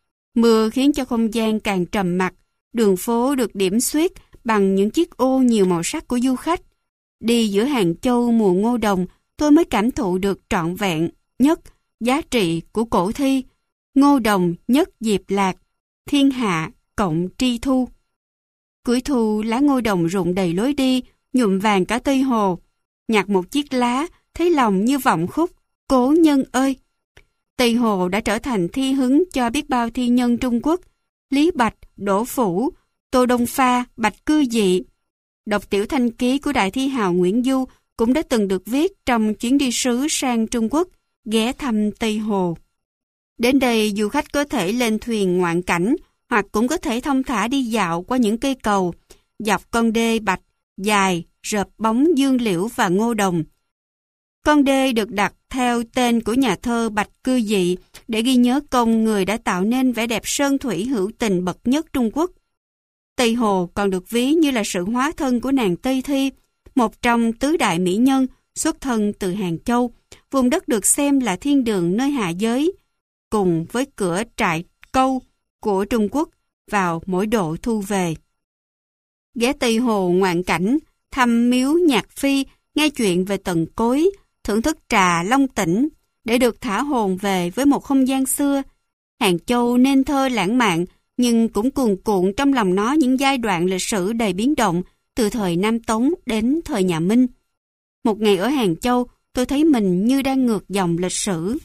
Mưa khiến cho không gian càng trầm mặc, đường phố được điểm xuyết bằng những chiếc ô nhiều màu sắc của du khách. Đi giữa Hàng Châu mùa ngô đồng, tôi mới cảm thụ được trọn vẹn nhất giá trị của cổ thi. Ngô đồng nhất diệp lạc, thiên hạ cộng tri thu. Cuối thu, lá ngô đồng rụng đầy lối đi, nhuộm vàng cả Tây Hồ. Nhặt một chiếc lá, thấy lòng như vọng khúc, cố nhân ơi! Tây Hồ đã trở thành thi hứng cho biết bao thi nhân Trung Quốc, Lý Bạch, Đỗ Phủ, Tô Đông Pha, Bạch Cư Dị. Đọc tiểu thanh ký của đại thi hào Nguyễn Du cũng đã từng được viết trong chuyến đi sứ sang Trung Quốc, ghé thăm Tây Hồ. Đến đây du khách có thể lên thuyền ngoạn cảnh, hoặc cũng có thể thong thả đi dạo qua những cây cầu, dọc con đê bạch, dài, rợp bóng dương liễu và ngô đồng. Con đê được đặt theo tên của nhà thơ Bạch Cư Dị để ghi nhớ công người đã tạo nên vẻ đẹp sơn thủy hữu tình bậc nhất Trung Quốc. Tây Hồ còn được ví như là sự hóa thân của nàng Tây Thi, một trong tứ đại mỹ nhân xuất thân từ Hàng Châu, vùng đất được xem là thiên đường nơi hạ giới, cùng với cửa trại câu của Trung Quốc vào mỗi độ thu về. Ghé Tây Hồ ngoạn cảnh, thăm miếu nhạc phi, nghe chuyện về Tần Cối, thưởng thức trà Long Tỉnh, để được thả hồn về với một không gian xưa. Hàng Châu nên thơ lãng mạn, nhưng cũng cuồn cuộn trong lòng nó những giai đoạn lịch sử đầy biến động, từ thời Nam Tống đến thời nhà Minh. Một ngày ở Hàng Châu, tôi thấy mình như đang ngược dòng lịch sử.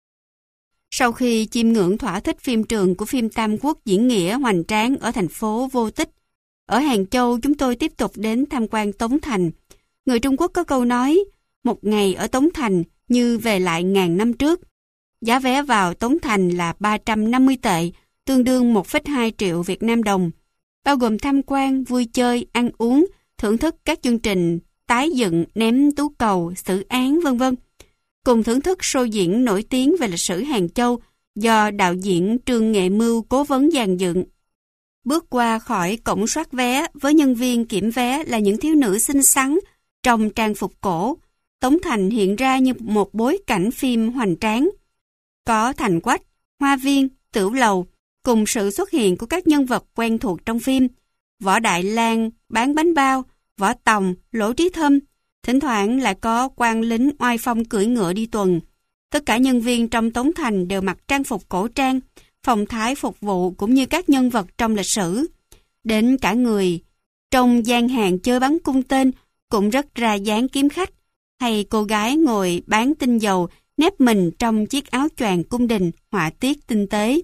Sau khi chiêm ngưỡng thỏa thích phim trường của phim Tam Quốc diễn nghĩa hoành tráng ở thành phố Vô Tích, ở Hàng Châu chúng tôi tiếp tục đến tham quan Tống Thành. Người Trung Quốc có câu nói, một ngày ở Tống Thành như về lại ngàn năm trước. Giá vé vào Tống Thành là ba trăm năm mươi tệ, tương đương một phẩy hai triệu Việt Nam đồng, bao gồm tham quan, vui chơi, ăn uống, thưởng thức các chương trình tái dựng, ném tú cầu, xử án, vân vân, cùng thưởng thức show diễn nổi tiếng về lịch sử Hàng Châu do đạo diễn Trương Nghệ Mưu cố vấn dàn dựng. Bước qua khỏi cổng soát vé với nhân viên kiểm vé là những thiếu nữ xinh xắn trong trang phục cổ, Tống Thành hiện ra như một bối cảnh phim hoành tráng. Có thành quách, hoa viên, tửu lầu, cùng sự xuất hiện của các nhân vật quen thuộc trong phim, Võ Đại Lang bán bánh bao, Võ Tòng, Lỗ Trí Thâm, thỉnh thoảng lại có quan lính oai phong cưỡi ngựa đi tuần. Tất cả nhân viên trong Tống Thành đều mặc trang phục cổ trang, phong thái phục vụ cũng như các nhân vật trong lịch sử. Đến cả người trong gian hàng chơi bắn cung tên cũng rất ra dáng kiếm khách, hay cô gái ngồi bán tinh dầu nép mình trong chiếc áo choàng cung đình họa tiết tinh tế.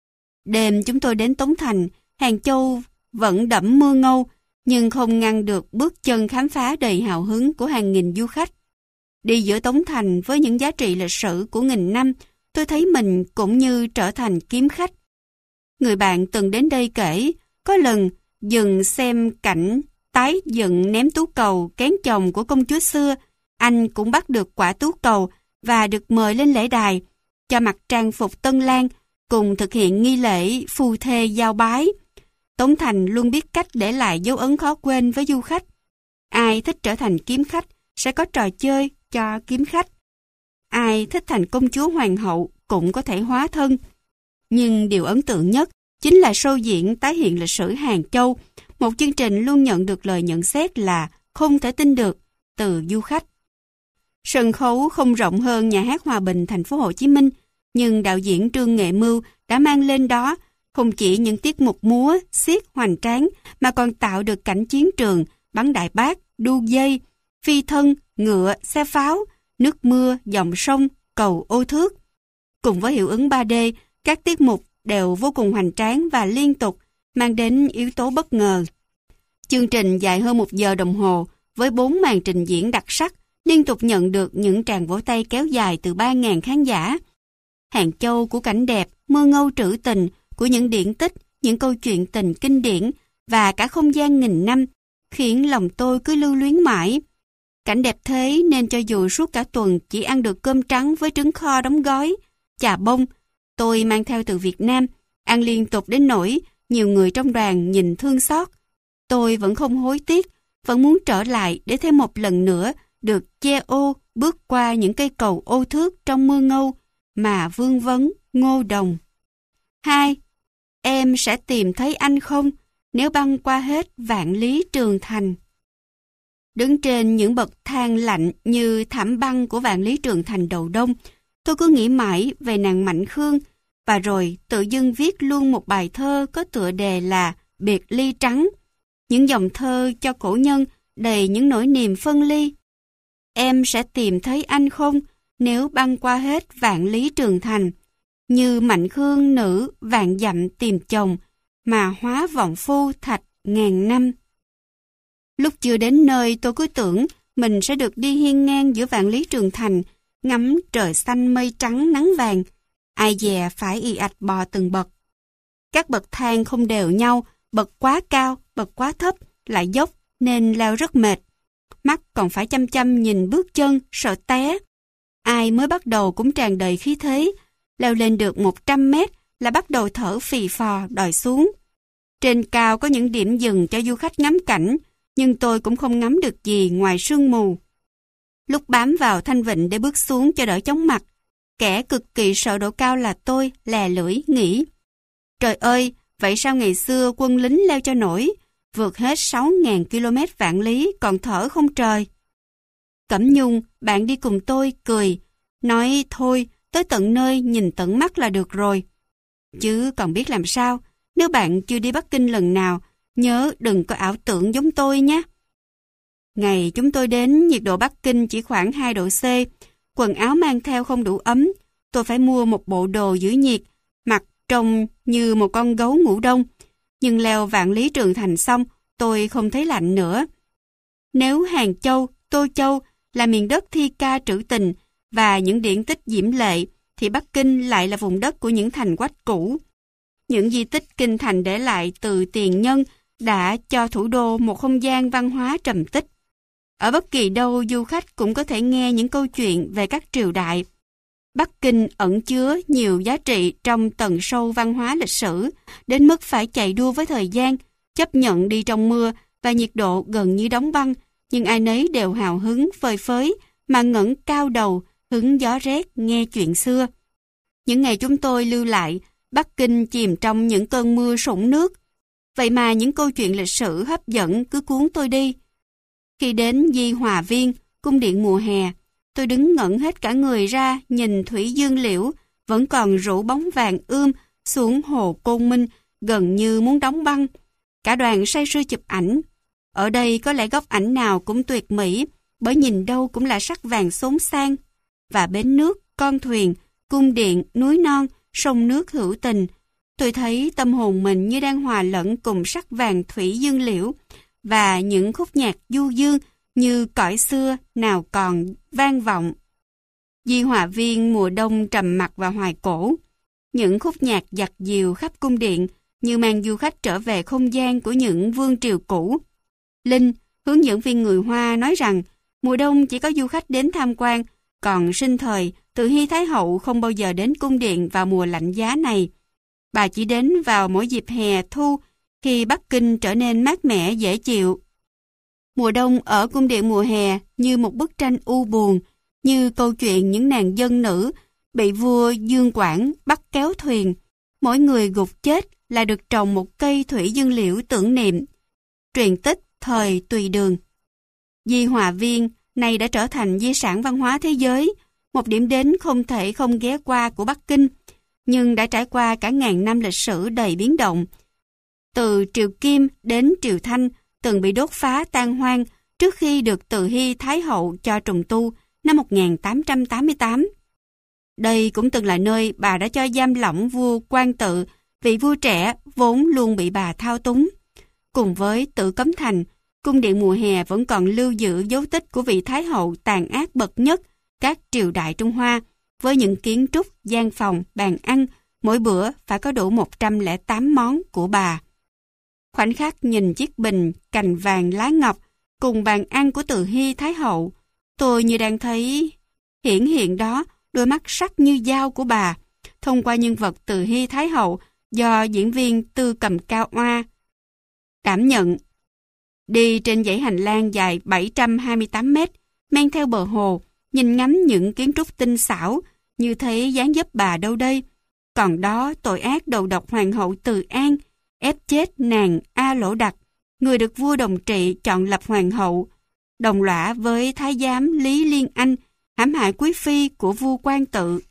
Đêm chúng tôi đến Tống Thành, Hàng Châu vẫn đẫm mưa ngâu, nhưng không ngăn được bước chân khám phá đầy hào hứng của hàng nghìn du khách. Đi giữa Tống Thành với những giá trị lịch sử của nghìn năm, tôi thấy mình cũng như trở thành kiếm khách. Người bạn từng đến đây kể, có lần dừng xem cảnh tái dựng ném tú cầu kén chồng của công chúa xưa, anh cũng bắt được quả tú cầu và được mời lên lễ đài, cho mặc trang phục tân lang, cùng thực hiện nghi lễ phù thê giao bái. Tống Thành luôn biết cách để lại dấu ấn khó quên với du khách. Ai thích trở thành kiếm khách sẽ có trò chơi cho kiếm khách. Ai thích thành công chúa hoàng hậu cũng có thể hóa thân. Nhưng điều ấn tượng nhất chính là show diễn tái hiện lịch sử Hàng Châu, một chương trình luôn nhận được lời nhận xét là không thể tin được từ du khách. Sân khấu không rộng hơn nhà hát Hòa Bình, thành phố Hồ Chí Minh, nhưng đạo diễn Trương Nghệ Mưu đã mang lên đó không chỉ những tiết mục múa, xiết hoành tráng mà còn tạo được cảnh chiến trường, bắn đại bác, đu dây, phi thân, ngựa, xe pháo, nước mưa, dòng sông, cầu ô thước. Cùng với hiệu ứng ba D, các tiết mục đều vô cùng hoành tráng và liên tục, mang đến yếu tố bất ngờ. Chương trình dài hơn một giờ đồng hồ với bốn màn trình diễn đặc sắc, liên tục nhận được những tràng vỗ tay kéo dài từ ba nghìn khán giả. Hàng Châu của cảnh đẹp, mơ ngâu trữ tình, của những điển tích, những câu chuyện tình kinh điển và cả không gian nghìn năm, khiến lòng tôi cứ lưu luyến mãi. Cảnh đẹp thế nên cho dù suốt cả tuần chỉ ăn được cơm trắng với trứng kho đóng gói, chà bông, tôi mang theo từ Việt Nam, ăn liên tục đến nỗi nhiều người trong đoàn nhìn thương xót. Tôi vẫn không hối tiếc, vẫn muốn trở lại để thêm một lần nữa được che ô bước qua những cây cầu ô thước trong mưa ngâu mà vương vấn ngô đồng. Hai, em sẽ tìm thấy anh không nếu băng qua hết vạn lý trường thành. Đứng trên những bậc thang lạnh như thảm băng của vạn lý trường thành đầu đông, tôi cứ nghĩ mãi về nàng Mạnh Khương và rồi tự dưng viết luôn một bài thơ có tựa đề là Biệt ly trắng. Những dòng thơ cho cổ nhân đầy những nỗi niềm phân ly. Em sẽ tìm thấy anh không nếu băng qua hết vạn lý trường thành, như Mạnh Khương nữ vạn dặm tìm chồng, mà hóa vọng phu thạch ngàn năm. Lúc chưa đến nơi tôi cứ tưởng mình sẽ được đi hiên ngang giữa vạn lý trường thành, ngắm trời xanh mây trắng nắng vàng. Ai dè phải ì ạch bò từng bậc. Các bậc thang không đều nhau, bậc quá cao, bậc quá thấp, lại dốc nên leo rất mệt. Mắt còn phải chăm chăm nhìn bước chân, sợ té. Ai mới bắt đầu cũng tràn đầy khí thế, leo lên được một trăm mét là bắt đầu thở phì phò đòi xuống. Trên cao có những điểm dừng cho du khách ngắm cảnh, nhưng tôi cũng không ngắm được gì ngoài sương mù. Lúc bám vào thanh vịnh để bước xuống cho đỡ chóng mặt, kẻ cực kỳ sợ độ cao là tôi lè lưỡi nghĩ: trời ơi, vậy sao ngày xưa quân lính leo cho nổi, vượt hết sáu nghìn ki lô mét vạn lý còn thở không trời. Cẩm Nhung, bạn đi cùng tôi, cười, nói thôi, tới tận nơi nhìn tận mắt là được rồi. Chứ còn biết làm sao, nếu bạn chưa đi Bắc Kinh lần nào, nhớ đừng có ảo tưởng giống tôi nhé. Ngày chúng tôi đến, nhiệt độ Bắc Kinh chỉ khoảng hai độ C, quần áo mang theo không đủ ấm, tôi phải mua một bộ đồ giữ nhiệt, mặc trông như một con gấu ngủ đông. Nhưng leo vạn lý trường thành xong, tôi không thấy lạnh nữa. Nếu Hàng Châu, Tô Châu là miền đất thi ca trữ tình và những điển tích diễm lệ, thì Bắc Kinh lại là vùng đất của những thành quách cũ. Những di tích kinh thành để lại từ tiền nhân đã cho thủ đô một không gian văn hóa trầm tích. Ở bất kỳ đâu du khách cũng có thể nghe những câu chuyện về các triều đại. Bắc Kinh ẩn chứa nhiều giá trị trong tầng sâu văn hóa lịch sử, đến mức phải chạy đua với thời gian, chấp nhận đi trong mưa và nhiệt độ gần như đóng băng, nhưng ai nấy đều hào hứng phơi phới mà ngẩng cao đầu hứng gió rét nghe chuyện xưa. Những ngày chúng tôi lưu lại, Bắc Kinh chìm trong những cơn mưa sũng nước. Vậy mà những câu chuyện lịch sử hấp dẫn cứ cuốn tôi đi. Khi đến Di Hòa Viên, cung điện mùa hè, tôi đứng ngẩn hết cả người ra nhìn thủy dương liễu vẫn còn rủ bóng vàng ươm xuống hồ Côn Minh gần như muốn đóng băng. Cả đoàn say sưa chụp ảnh. Ở đây có lẽ góc ảnh nào cũng tuyệt mỹ, bởi nhìn đâu cũng là sắc vàng xốn sang. Và bến nước, con thuyền, cung điện, núi non, sông nước hữu tình. Tôi thấy tâm hồn mình như đang hòa lẫn cùng sắc vàng thủy dương liễu và những khúc nhạc du dương như cõi xưa nào còn vang vọng. Di Hòa Viên mùa đông trầm mặc và hoài cổ. Những khúc nhạc dạt dìu khắp cung điện như mang du khách trở về không gian của những vương triều cũ. Linh, hướng dẫn viên người Hoa, nói rằng mùa đông chỉ có du khách đến tham quan, còn sinh thời Từ Hy Thái Hậu không bao giờ đến cung điện vào mùa lạnh giá này. Bà chỉ đến vào mỗi dịp hè thu khi Bắc Kinh trở nên mát mẻ dễ chịu. Mùa đông ở cung điện mùa hè như một bức tranh u buồn, như câu chuyện những nàng dân nữ bị vua Dương Quảng bắt kéo thuyền. Mỗi người gục chết là được trồng một cây thủy dương liễu tưởng niệm. Truyền tích thời Tùy Đường. Di Hòa Viên này đã trở thành di sản văn hóa thế giới, một điểm đến không thể không ghé qua của Bắc Kinh, nhưng đã trải qua cả ngàn năm lịch sử đầy biến động. Từ triều Kim đến triều Thanh từng bị đốt phá tan hoang trước khi được Từ Hy Thái Hậu cho trùng tu năm một nghìn tám trăm tám mươi tám. Đây cũng từng là nơi bà đã cho giam lỏng vua Quang Tự, vị vua trẻ vốn luôn bị bà thao túng. Cùng với Tử Cấm Thành, cung điện mùa hè vẫn còn lưu giữ dấu tích của vị Thái Hậu tàn ác bậc nhất các triều đại Trung Hoa, với những kiến trúc, gian phòng, bàn ăn, mỗi bữa phải có đủ một trăm lẻ tám món của bà. Khoảnh khắc nhìn chiếc bình cành vàng lá ngọc cùng bàn ăn của Từ Hy Thái Hậu, tôi như đang thấy hiển hiện đó đôi mắt sắc như dao của bà, thông qua nhân vật Từ Hy Thái Hậu do diễn viên Tư Cầm Cao Oa đảm nhận. Đi trên dãy hành lang dài bảy trăm hai mươi tám mét, men theo bờ hồ, nhìn ngắm những kiến trúc tinh xảo, như thấy dáng dấp bà đâu đây. Còn đó tội ác đầu độc hoàng hậu Từ An, ép chết nàng A Lỗ Đặc, người được vua Đồng Trị chọn lập hoàng hậu, đồng lõa với thái giám Lý Liên Anh, hãm hại quý phi của vua Quang Tự.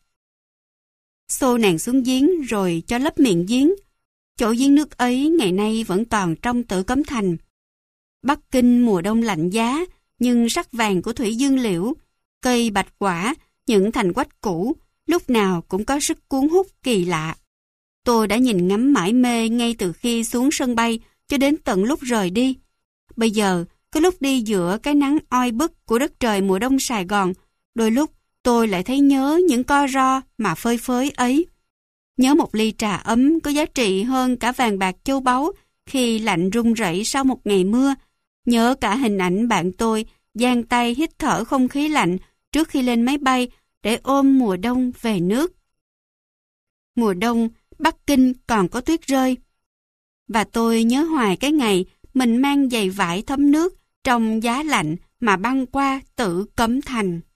Xô nàng xuống giếng rồi cho lấp miệng giếng. Chỗ giếng nước ấy ngày nay vẫn còn trong Tử Cấm Thành. Bắc Kinh mùa đông lạnh giá, nhưng sắc vàng của thủy dương liễu, cây bạch quả, những thành quách cũ, lúc nào cũng có sức cuốn hút kỳ lạ. Tôi đã nhìn ngắm mải mê ngay từ khi xuống sân bay cho đến tận lúc rời đi. Bây giờ, cái lúc đi giữa cái nắng oi bức của đất trời mùa đông Sài Gòn, đôi lúc tôi lại thấy nhớ những co ro mà phơi phới ấy. Nhớ một ly trà ấm có giá trị hơn cả vàng bạc châu báu khi lạnh run rẩy sau một ngày mưa. Nhớ cả hình ảnh bạn tôi giang tay hít thở không khí lạnh trước khi lên máy bay để ôm mùa đông về nước. Mùa đông, Bắc Kinh còn có tuyết rơi. Và tôi nhớ hoài cái ngày mình mang giày vải thấm nước trong giá lạnh mà băng qua Tử Cấm Thành.